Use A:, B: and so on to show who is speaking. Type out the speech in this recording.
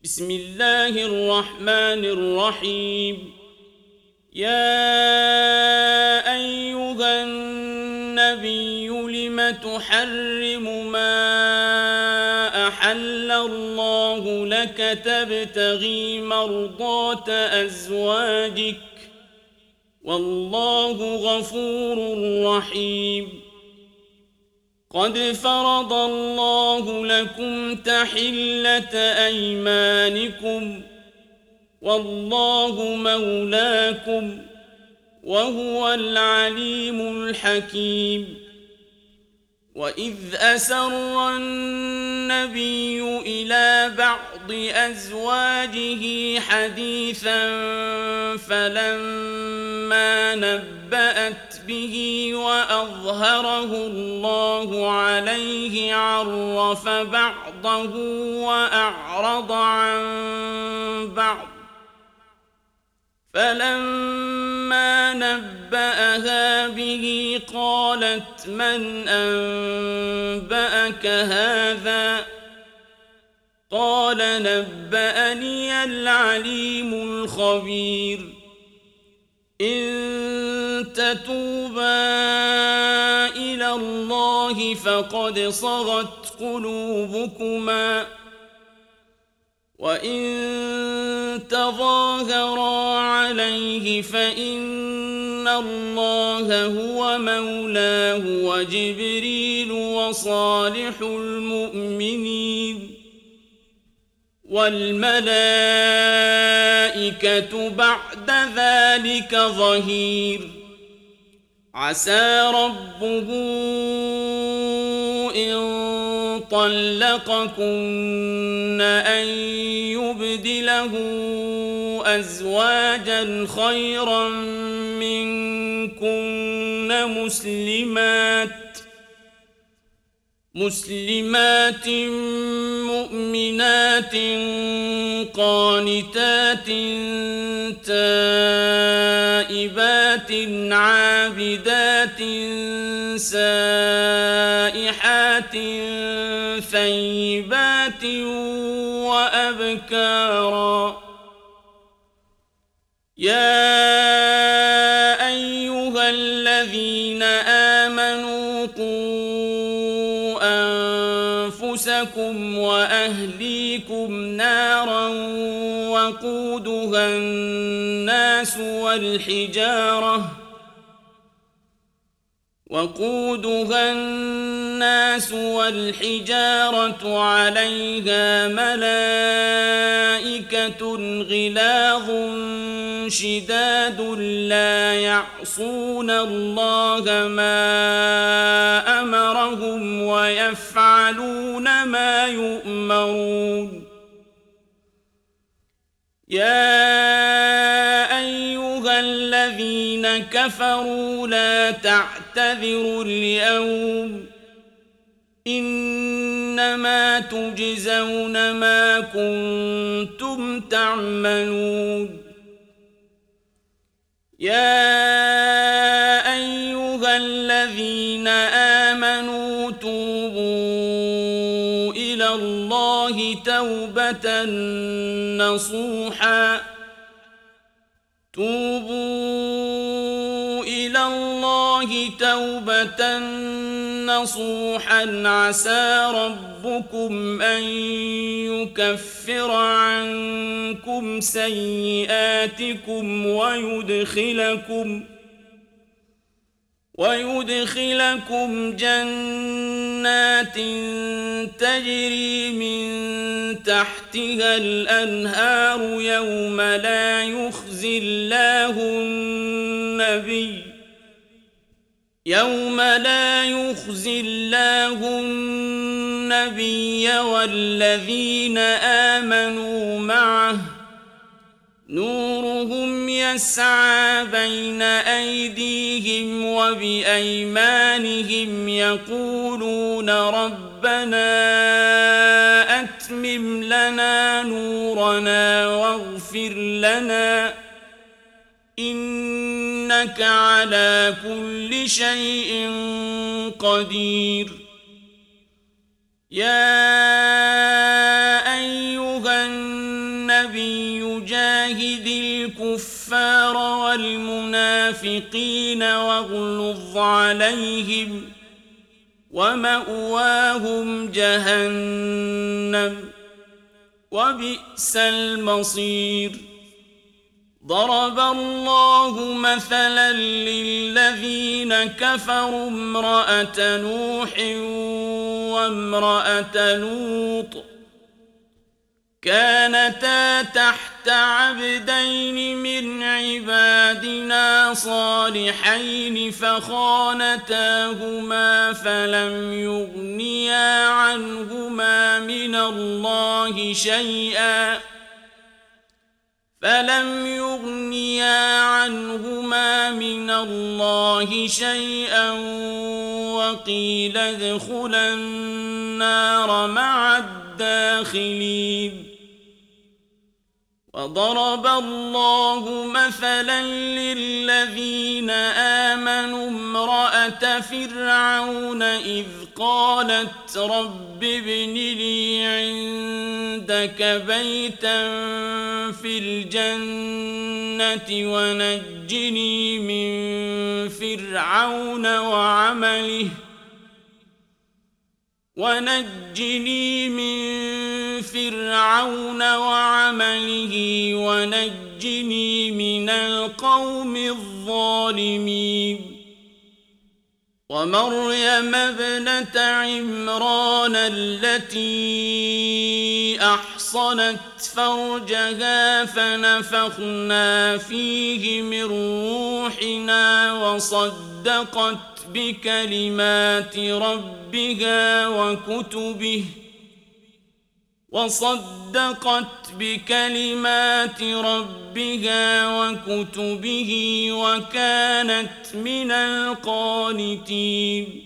A: بسم الله الرحمن الرحيم. يا أيها النبي لم تحرم ما أحل الله لك تبتغي مرضات أزواجك والله غفور رحيم. قد فرض الله لكم تحلة أيمانكم والله مولاكم وهو العليم الحكيم. وإذ أسر النبي إلى بعض أزواجه حديثا فلما نبأت به وأظهره الله عليه عرف بعضه وأعرض عن بعض فلما نبأها به قالت من أنبأك هذا قال نبأني العليم الخبير. إن تتوبا إلى الله فقد صغت قلوبكما وإن تظاهرا عليه فإن الله هو مولاه وجبريل وصالح المؤمنين والملائكة بعد ذلك ظهير. عسى ربه إن طلقكن أن يبدله أزواجا خيرا منكن مسلمات مؤمنات قانتات تائبات عابدات سائحات ثيبات وأبكارا. يا أيها الذين آمنوا قوا أنفسكم وأهليكم نارا وقودها الناس والحجارة عليها ملائكة غلاظ شداد لا يعصون الله ما أمرهم ويفعلون ما يؤمرون. يا أيها الذين كفروا لا تعتذروا اليوم إنما تجزون ما كنتم تعملون. يا أيها الذين آمنوا توبوا إلى الله توبة نصوحا عسى ربكم أن يكفر عنكم سيئاتكم ويدخلكم جنات تجري من تحتها الأنهار يوم لا يخزي الله النبي والذين آمنوا معه نورهم يسعى بين أيديهم وبأيمانهم يقولون ربنا أتمم لنا نورنا واغفر لنا إنك على كل شيء قدير. يا أيها النبي جاهد الكفار والمنافقين واغلظ عليهم ومأواهم جهنم وبئس المصير ضرب الله مثلا للذين كفروا امرأة نوح وامرأة لوط كانتا تحت عبدين من عبادنا صالحين فخانتاهما فلم يغنيا عنهما من الله شيئا وقيل ادخلا النار مع الداخلين وضرب الله مثلا للذين آمنوا امرأة فرعون إذ قالت رب ابن لي عندك بيتا في الجنة ونجني من فرعون وعمله ونجني من القوم الظالمين ومريم ابنة عمران التي أحصنت فرجها فنفخنا فيه من روحنا وصدقت بكلمات ربها وكتبه وكانت من القانتين